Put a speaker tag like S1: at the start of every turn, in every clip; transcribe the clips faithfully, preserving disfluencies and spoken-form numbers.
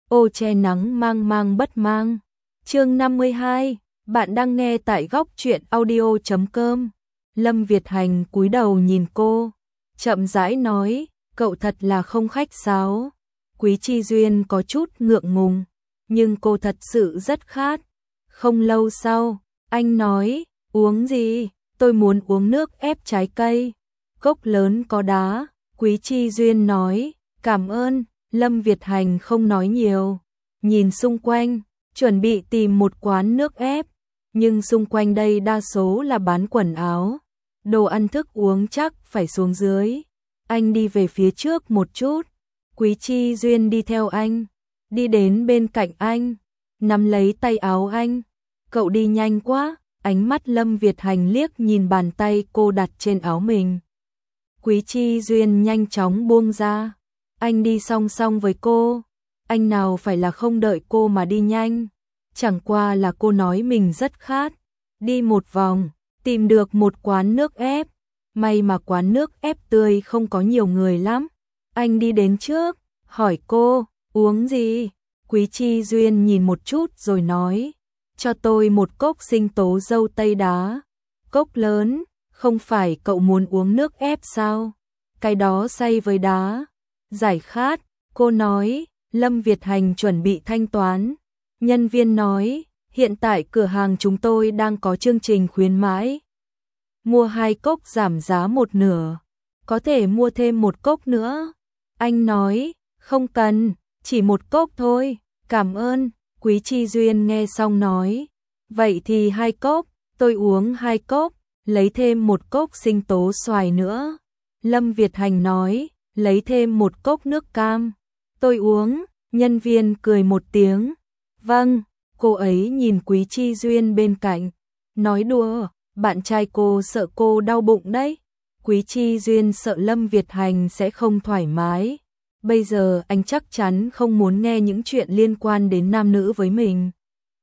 S1: ô che nắng mang mang bất mang. Chương năm mươi hai, bạn đang nghe tại góc truyện audio chấm com. Lâm Việt Hành cúi đầu nhìn cô, chậm rãi nói, cậu thật là không khách sáo. Quý Chi Duyên có chút ngượng ngùng, nhưng cô thật sự rất khát. Không lâu sau, anh nói, uống gì? Tôi muốn uống nước ép trái cây. Cốc lớn có đá. Quý Chi Duyên nói, cảm ơn. Lâm Việt Hành không nói nhiều, nhìn xung quanh, chuẩn bị tìm một quán nước ép, nhưng xung quanh đây đa số là bán quần áo, đồ ăn thức uống chắc phải xuống dưới. Anh đi về phía trước một chút, Quý Chi Duyên đi theo anh, đi đến bên cạnh anh, nắm lấy tay áo anh. Cậu đi nhanh quá. Ánh mắt Lâm Việt Hành liếc nhìn bàn tay cô đặt trên áo mình. Quý Chi Duyên nhanh chóng buông ra. Anh đi song song với cô. Anh nào phải là không đợi cô mà đi nhanh. Chẳng qua là cô nói mình rất khát. Đi một vòng, tìm được một quán nước ép. May mà quán nước ép tươi không có nhiều người lắm. Anh đi đến trước, hỏi cô, uống gì? Quý Chi Duyên nhìn một chút rồi nói, cho tôi một cốc sinh tố dâu tây đá. Cốc lớn, không phải cậu muốn uống nước ép sao? Cái đó xay với đá. Giải khát, cô nói. Lâm Việt Hành chuẩn bị thanh toán. Nhân viên nói, hiện tại cửa hàng chúng tôi đang có chương trình khuyến mãi. Mua hai cốc giảm giá một nửa. Có thể mua thêm một cốc nữa. Anh nói, không cần, chỉ một cốc thôi, cảm ơn. Quý Chi Duyên nghe xong nói, vậy thì hai cốc, tôi uống hai cốc, lấy thêm một cốc sinh tố xoài nữa. Lâm Việt Hành nói, lấy thêm một cốc nước cam, tôi uống. Nhân viên cười một tiếng, vâng. Cô ấy nhìn Quý Chi Duyên bên cạnh, nói đùa, bạn trai cô sợ cô đau bụng đấy. Quý Chi Duyên sợ Lâm Việt Hành sẽ không thoải mái. Bây giờ anh chắc chắn không muốn nghe những chuyện liên quan đến nam nữ với mình.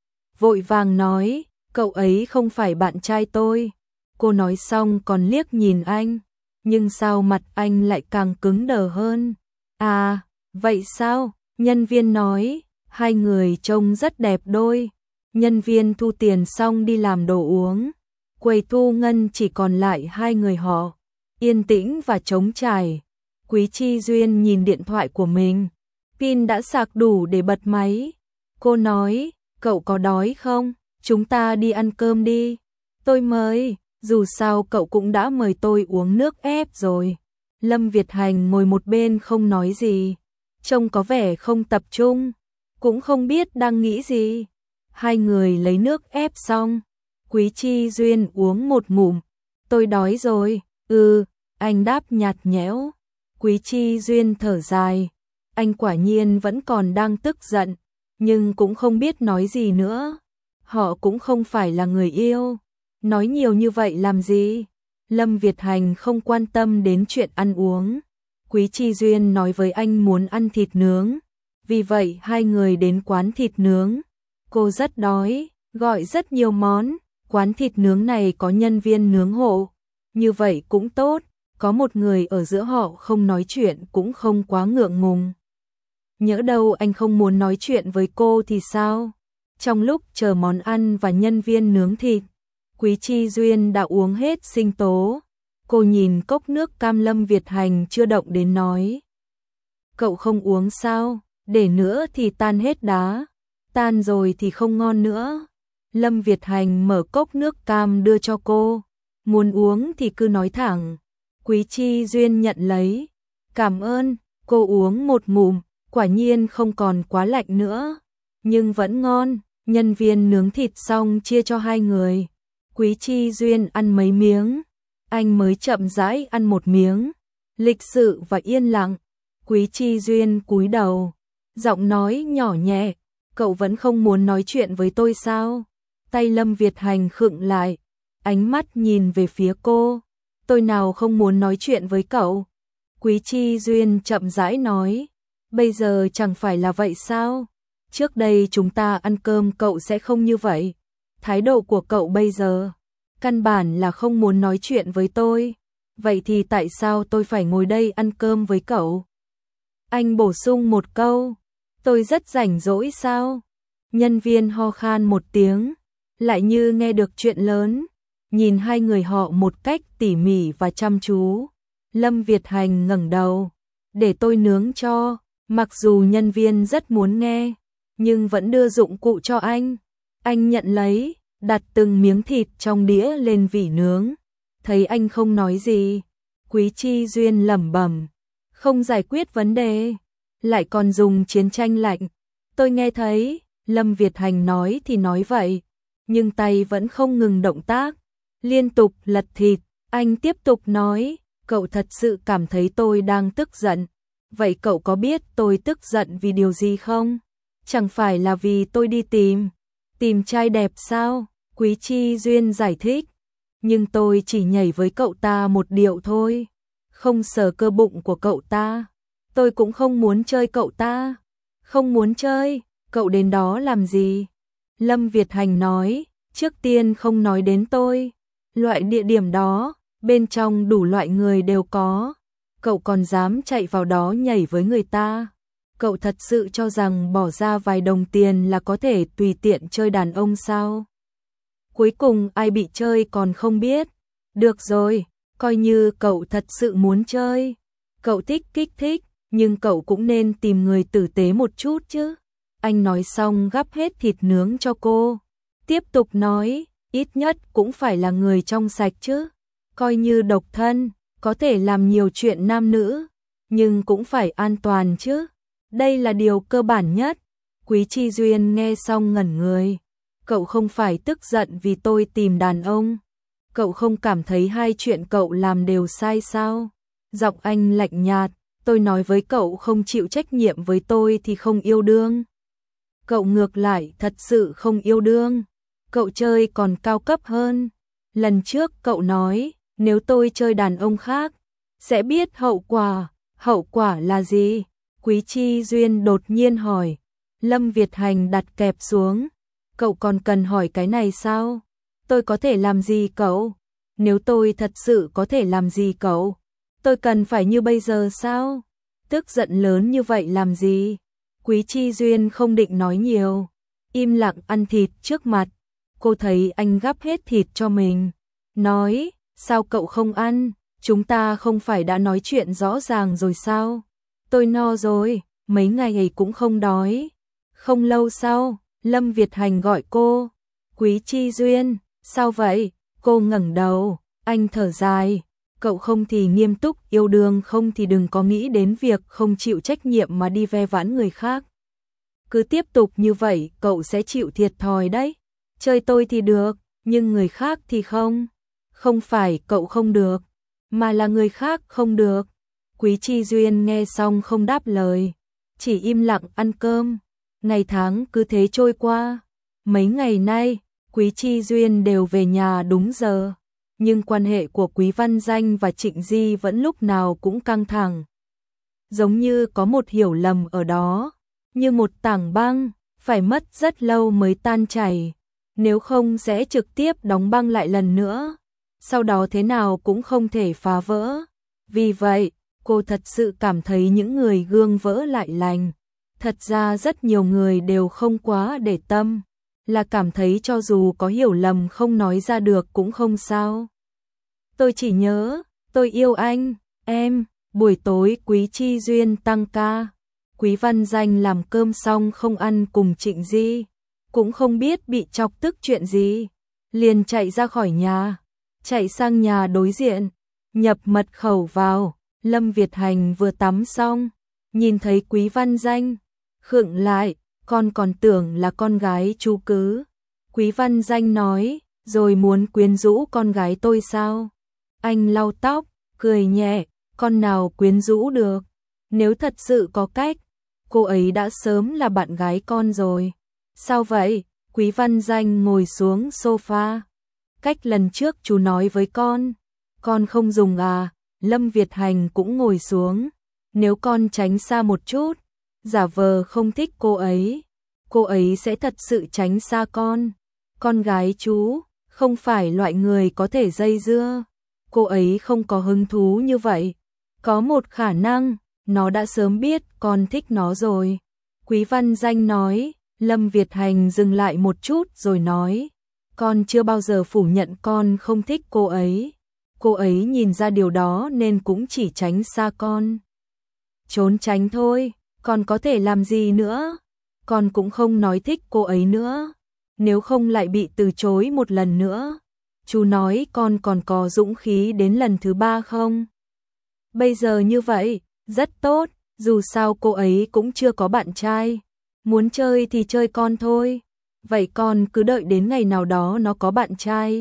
S1: Vội vàng nói, cậu ấy không phải bạn trai tôi. Cô nói xong còn liếc nhìn anh, nhưng sao mặt anh lại càng cứng đờ hơn. À, vậy sao? Nhân viên nói, hai người trông rất đẹp đôi. Nhân viên thu tiền xong đi làm đồ uống. Quầy thu ngân chỉ còn lại hai người họ, yên tĩnh và trống trải. Quý Chi Duyên nhìn điện thoại của mình, pin đã sạc đủ để bật máy. Cô nói, cậu có đói không? Chúng ta đi ăn cơm đi. Tôi mời, dù sao cậu cũng đã mời tôi uống nước ép rồi. Lâm Việt Hành ngồi một bên không nói gì, trông có vẻ không tập trung, cũng không biết đang nghĩ gì. Hai người lấy nước ép xong, Quý Chi Duyên uống một ngụm. Tôi đói rồi. Ừ, anh đáp nhạt nhẽo. Quý Chi Duyên thở dài, anh quả nhiên vẫn còn đang tức giận, nhưng cũng không biết nói gì nữa. Họ cũng không phải là người yêu, nói nhiều như vậy làm gì? Lâm Việt Hành không quan tâm đến chuyện ăn uống. Quý Chi Duyên nói với anh muốn ăn thịt nướng, vì vậy hai người đến quán thịt nướng. Cô rất đói, gọi rất nhiều món. Quán thịt nướng này có nhân viên nướng hộ, như vậy cũng tốt. Có một người ở giữa họ không nói chuyện cũng không quá ngượng ngùng. Nhỡ đâu anh không muốn nói chuyện với cô thì sao? Trong lúc chờ món ăn và nhân viên nướng thịt, Quý Chi Duyên đã uống hết sinh tố. Cô nhìn cốc nước cam Lâm Việt Hành chưa động đến nói, cậu không uống sao? Để nữa thì tan hết đá. Tan rồi thì không ngon nữa. Lâm Việt Hành mở cốc nước cam đưa cho cô. Muốn uống thì cứ nói thẳng. Quý Chi Duyên nhận lấy. Cảm ơn. Cô uống một ngụm, quả nhiên không còn quá lạnh nữa, nhưng vẫn ngon. Nhân viên nướng thịt xong chia cho hai người. Quý Chi Duyên ăn mấy miếng, anh mới chậm rãi ăn một miếng. Lịch sự và yên lặng. Quý Chi Duyên cúi đầu, giọng nói nhỏ nhẹ, cậu vẫn không muốn nói chuyện với tôi sao? Tay Lâm Việt Hành khựng lại, ánh mắt nhìn về phía cô. Tôi nào không muốn nói chuyện với cậu? Quý Chi Duyên chậm rãi nói, bây giờ chẳng phải là vậy sao? Trước đây chúng ta ăn cơm cậu sẽ không như vậy. Thái độ của cậu bây giờ, căn bản là không muốn nói chuyện với tôi. Vậy thì tại sao tôi phải ngồi đây ăn cơm với cậu? Anh bổ sung một câu, Tôi rất rảnh rỗi sao? Nhân viên ho khan một tiếng, lại như nghe được chuyện lớn, nhìn hai người họ một cách tỉ mỉ và chăm chú. Lâm Việt Hành ngẩng đầu, để tôi nướng cho, mặc dù nhân viên rất muốn nghe, nhưng vẫn đưa dụng cụ cho anh. Anh nhận lấy, đặt từng miếng thịt trong đĩa lên vỉ nướng. Thấy anh không nói gì, Quý Chi Duyên lẩm bẩm, không giải quyết vấn đề, lại còn dùng chiến tranh lạnh. Tôi nghe thấy, Lâm Việt Hành nói thì nói vậy, nhưng tay vẫn không ngừng động tác, liên tục lật thịt. Anh tiếp tục nói, cậu thật sự cảm thấy tôi đang tức giận. Vậy cậu có biết tôi tức giận vì điều gì không? Chẳng phải là vì tôi đi tìm, tìm trai đẹp sao? Quý Chi Duyên giải thích. Nhưng tôi chỉ nhảy với cậu ta một điệu thôi, không sờ cơ bụng của cậu ta. Tôi cũng không muốn chơi cậu ta. Không muốn chơi, cậu đến đó làm gì? Lâm Việt Hành nói, trước tiên không nói đến tôi. Loại địa điểm đó, bên trong đủ loại người đều có. Cậu còn dám chạy vào đó nhảy với người ta. Cậu thật sự cho rằng bỏ ra vài đồng tiền là có thể tùy tiện chơi đàn ông sao? Cuối cùng ai bị chơi còn không biết. Được rồi, coi như cậu thật sự muốn chơi. Cậu thích kích thích, nhưng cậu cũng nên tìm người tử tế một chút chứ. Anh nói xong gắp hết thịt nướng cho cô. Tiếp tục nói, ít nhất cũng phải là người trong sạch chứ. Coi như độc thân, có thể làm nhiều chuyện nam nữ, nhưng cũng phải an toàn chứ. Đây là điều cơ bản nhất. Quý Chi Duyên nghe xong ngẩn người. Cậu không phải tức giận vì tôi tìm đàn ông. Cậu không cảm thấy hai chuyện cậu làm đều sai sao? Giọng anh lạnh nhạt, tôi nói với cậu không chịu trách nhiệm với tôi thì không yêu đương. Cậu ngược lại thật sự không yêu đương. Cậu chơi còn cao cấp hơn. Lần trước cậu nói, nếu tôi chơi đàn ông khác, sẽ biết hậu quả. Hậu quả là gì? Quý Chi Duyên đột nhiên hỏi. Lâm Việt Hành đặt kẹp xuống. Cậu còn cần hỏi cái này sao? Tôi có thể làm gì cậu? Nếu tôi thật sự có thể làm gì cậu? Tôi cần phải như bây giờ sao? Tức giận lớn như vậy làm gì? Quý Chi Duyên không định nói nhiều, im lặng ăn thịt trước mặt. Cô thấy anh gắp hết thịt cho mình, nói, sao cậu không ăn? Chúng ta không phải đã nói chuyện rõ ràng rồi sao? Tôi no rồi, mấy ngày ấy cũng không đói. Không lâu sau, Lâm Việt Hành gọi cô. Quý Chi Duyên, sao vậy? Cô ngẩng đầu, anh thở dài. Cậu không thì nghiêm túc yêu đương, không thì đừng có nghĩ đến việc không chịu trách nhiệm mà đi ve vãn người khác. Cứ tiếp tục như vậy cậu sẽ chịu thiệt thòi đấy. Chơi tôi thì được, nhưng người khác thì không. Không phải cậu không được, mà là người khác không được. Quý Chi Duyên nghe xong không đáp lời, chỉ im lặng ăn cơm. Ngày tháng cứ thế trôi qua. Mấy ngày nay, Quý Chi Duyên đều về nhà đúng giờ. Nhưng quan hệ của Quý Văn Danh và Trịnh Di vẫn lúc nào cũng căng thẳng. Giống như có một hiểu lầm ở đó, như một tảng băng, phải mất rất lâu mới tan chảy, nếu không sẽ trực tiếp đóng băng lại lần nữa, sau đó thế nào cũng không thể phá vỡ. Vì vậy, cô thật sự cảm thấy những người gương vỡ lại lành. Thật ra rất nhiều người đều không quá để tâm, là cảm thấy cho dù có hiểu lầm không nói ra được cũng không sao. Tôi chỉ nhớ, tôi yêu anh, em. Buổi tối Quý Chi Duyên tăng ca. Quý Văn Danh làm cơm xong không ăn cùng Trịnh Di, cũng không biết bị chọc tức chuyện gì, liền chạy ra khỏi nhà, chạy sang nhà đối diện, nhập mật khẩu vào. Lâm Việt Hành vừa tắm xong, nhìn thấy Quý Văn Danh, khựng lại, con còn tưởng là con gái chú cứ. Quý Văn Danh nói, rồi muốn quyến rũ con gái tôi sao? Anh lau tóc, cười nhẹ, con nào quyến rũ được, nếu thật sự có cách, cô ấy đã sớm là bạn gái con rồi. Sao vậy? Quý Văn Danh ngồi xuống sofa. Cách lần trước chú nói với con, con không dùng à? Lâm Việt Hành cũng ngồi xuống. Nếu con tránh xa một chút, giả vờ không thích cô ấy, cô ấy sẽ thật sự tránh xa con. Con gái chú không phải loại người có thể dây dưa, cô ấy không có hứng thú như vậy. Có một khả năng, nó đã sớm biết con thích nó rồi. Quý Văn Danh nói. Lâm Việt Hành dừng lại một chút rồi nói, con chưa bao giờ phủ nhận con không thích cô ấy. Cô ấy nhìn ra điều đó nên cũng chỉ tránh xa con. Trốn tránh thôi, con có thể làm gì nữa? Con cũng không nói thích cô ấy nữa. Nếu không lại bị từ chối một lần nữa. Chú nói con còn có dũng khí đến lần thứ ba không? Bây giờ như vậy, rất tốt, dù sao cô ấy cũng chưa có bạn trai. Muốn chơi thì chơi con thôi. Vậy con cứ đợi đến ngày nào đó nó có bạn trai.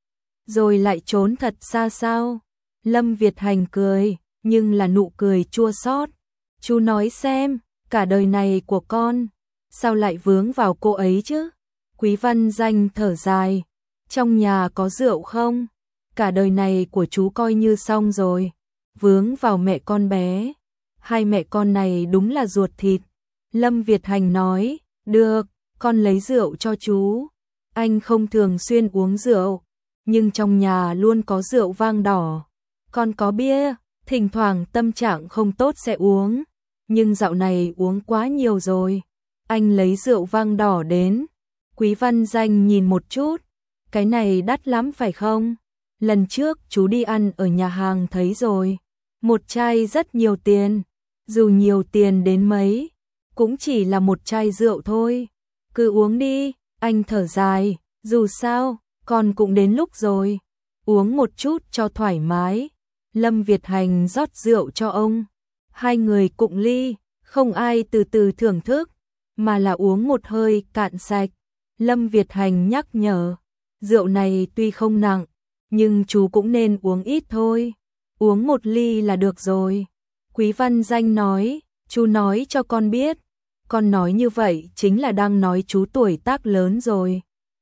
S1: Rồi lại trốn thật xa sao? Lâm Việt Hành cười, nhưng là nụ cười chua xót. Chú nói xem, cả đời này của con, sao lại vướng vào cô ấy chứ? Quý Văn Danh thở dài, trong nhà có rượu không? Cả đời này của chú coi như xong rồi. Vướng vào mẹ con bé. Hai mẹ con này đúng là ruột thịt. Lâm Việt Hành nói, được, con lấy rượu cho chú. Anh không thường xuyên uống rượu, nhưng trong nhà luôn có rượu vang đỏ. Con có bia, thỉnh thoảng tâm trạng không tốt sẽ uống, nhưng dạo này uống quá nhiều rồi. Anh lấy rượu vang đỏ đến. Quý Văn Danh nhìn một chút, cái này đắt lắm phải không? Lần trước chú đi ăn ở nhà hàng thấy rồi. Một chai rất nhiều tiền, dù nhiều tiền đến mấy, cũng chỉ là một chai rượu thôi. Cứ uống đi, anh thở dài, dù sao, con cũng đến lúc rồi. Uống một chút cho thoải mái. Lâm Việt Hành rót rượu cho ông. Hai người cụng ly, không ai từ từ thưởng thức, mà là uống một hơi cạn sạch. Lâm Việt Hành nhắc nhở, rượu này tuy không nặng, nhưng chú cũng nên uống ít thôi. Uống một ly là được rồi. Quý Văn Danh nói, chú nói cho con biết. Con nói như vậy chính là đang nói chú tuổi tác lớn rồi.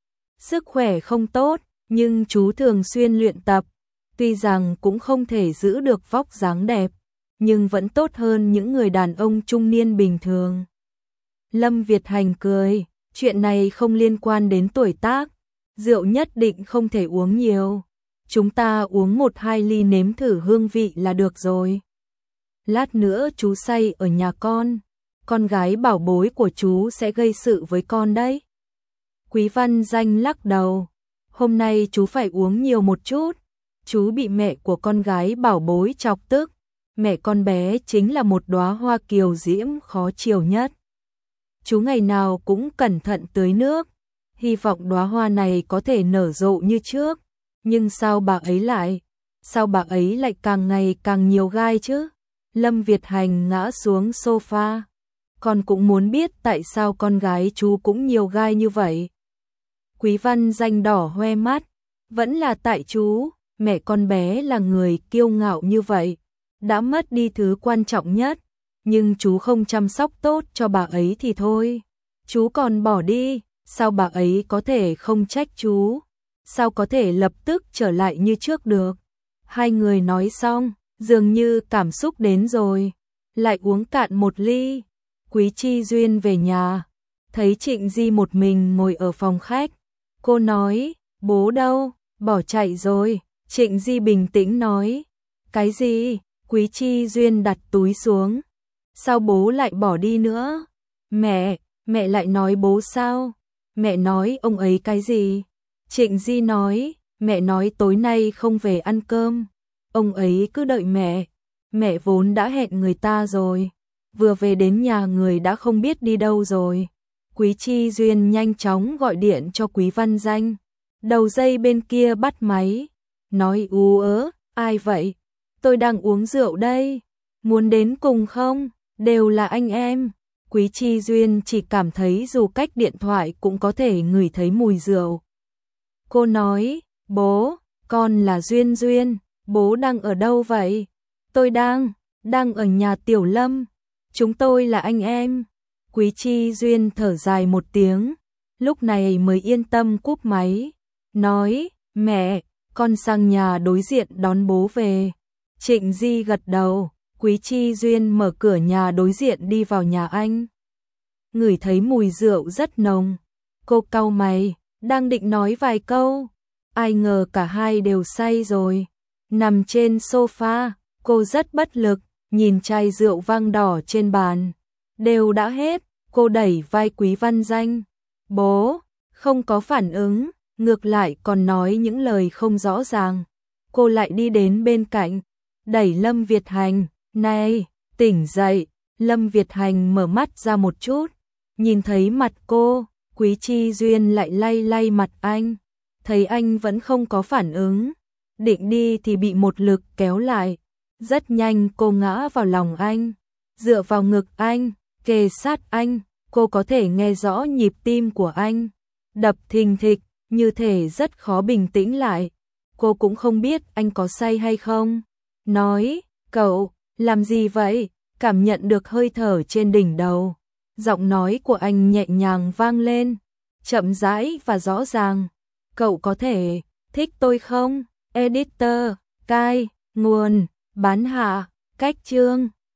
S1: Sức khỏe không tốt, nhưng chú thường xuyên luyện tập. Tuy rằng cũng không thể giữ được vóc dáng đẹp, nhưng vẫn tốt hơn những người đàn ông trung niên bình thường. Lâm Việt Hành cười, chuyện này không liên quan đến tuổi tác. Rượu nhất định không thể uống nhiều. Chúng ta uống một hai ly nếm thử hương vị là được rồi. Lát nữa chú say ở nhà con, con gái bảo bối của chú sẽ gây sự với con đấy. Quý Văn Danh lắc đầu, hôm nay chú phải uống nhiều một chút. Chú bị mẹ của con gái bảo bối chọc tức. Mẹ con bé chính là một đóa hoa kiều diễm khó chiều nhất. Chú ngày nào cũng cẩn thận tưới nước, hy vọng đóa hoa này có thể nở rộ như trước. Nhưng sao bà ấy lại, sao bà ấy lại càng ngày càng nhiều gai chứ? Lâm Việt Hành ngã xuống sofa. Con cũng muốn biết tại sao con gái chú cũng nhiều gai như vậy. Quý Văn Danh đỏ hoe mắt, vẫn là tại chú, mẹ con bé là người kiêu ngạo như vậy, đã mất đi thứ quan trọng nhất, nhưng chú không chăm sóc tốt cho bà ấy thì thôi. Chú còn bỏ đi, sao bà ấy có thể không trách chú? Sao có thể lập tức trở lại như trước được? Hai người nói xong, dường như cảm xúc đến rồi, lại uống cạn một ly. Quý Chi Duyên về nhà, thấy Trịnh Di một mình ngồi ở phòng khách. Cô nói, bố đâu? Bỏ chạy rồi. Trịnh Di bình tĩnh nói, cái gì? Quý Chi Duyên đặt túi xuống. Sao bố lại bỏ đi nữa? Mẹ, mẹ lại nói bố sao? Mẹ nói ông ấy cái gì? Trịnh Di nói, mẹ nói tối nay không về ăn cơm. Ông ấy cứ đợi mẹ. Mẹ vốn đã hẹn người ta rồi. Vừa về đến nhà người đã không biết đi đâu rồi. Quý Chi Duyên nhanh chóng gọi điện cho Quý Văn Danh. Đầu dây bên kia bắt máy. Nói ú ớ, ai vậy? Tôi đang uống rượu đây. Muốn đến cùng không? Đều là anh em. Quý Chi Duyên chỉ cảm thấy dù cách điện thoại cũng có thể ngửi thấy mùi rượu. Cô nói, bố, con là Duyên Duyên, bố đang ở đâu vậy? Tôi đang, đang ở nhà Tiểu Lâm. Chúng tôi là anh em. Quý Chi Duyên thở dài một tiếng, lúc này mới yên tâm cúp máy. Nói, mẹ, con sang nhà đối diện đón bố về. Trịnh Di gật đầu, Quý Chi Duyên mở cửa nhà đối diện đi vào nhà anh. Ngửi thấy mùi rượu rất nồng. Cô cau mày, đang định nói vài câu. Ai ngờ cả hai đều say rồi. Nằm trên sofa, cô rất bất lực, nhìn chai rượu vang đỏ trên bàn. Đều đã hết, Cô đẩy vai Quý Văn Danh. Bố, không có phản ứng, ngược lại còn nói những lời không rõ ràng. Cô lại đi đến bên cạnh, đẩy Lâm Việt Hành. Này, tỉnh dậy. Lâm Việt Hành mở mắt ra một chút, nhìn thấy mặt cô, Quý Chi Duyên lại lay lay mặt anh. Thấy anh vẫn không có phản ứng, định đi thì bị một lực kéo lại. Rất nhanh cô ngã vào lòng anh, dựa vào ngực anh, kề sát anh. Cô có thể nghe rõ nhịp tim của anh đập thình thịch, như thể rất khó bình tĩnh lại. Cô cũng không biết anh có say hay không. Nói, cậu, làm gì vậy? Cảm nhận được hơi thở trên đỉnh đầu. Giọng nói của anh nhẹ nhàng vang lên, chậm rãi và rõ ràng. Cậu có thể thích tôi không? Editor, cai, nguồn, bán hạ, cách chương.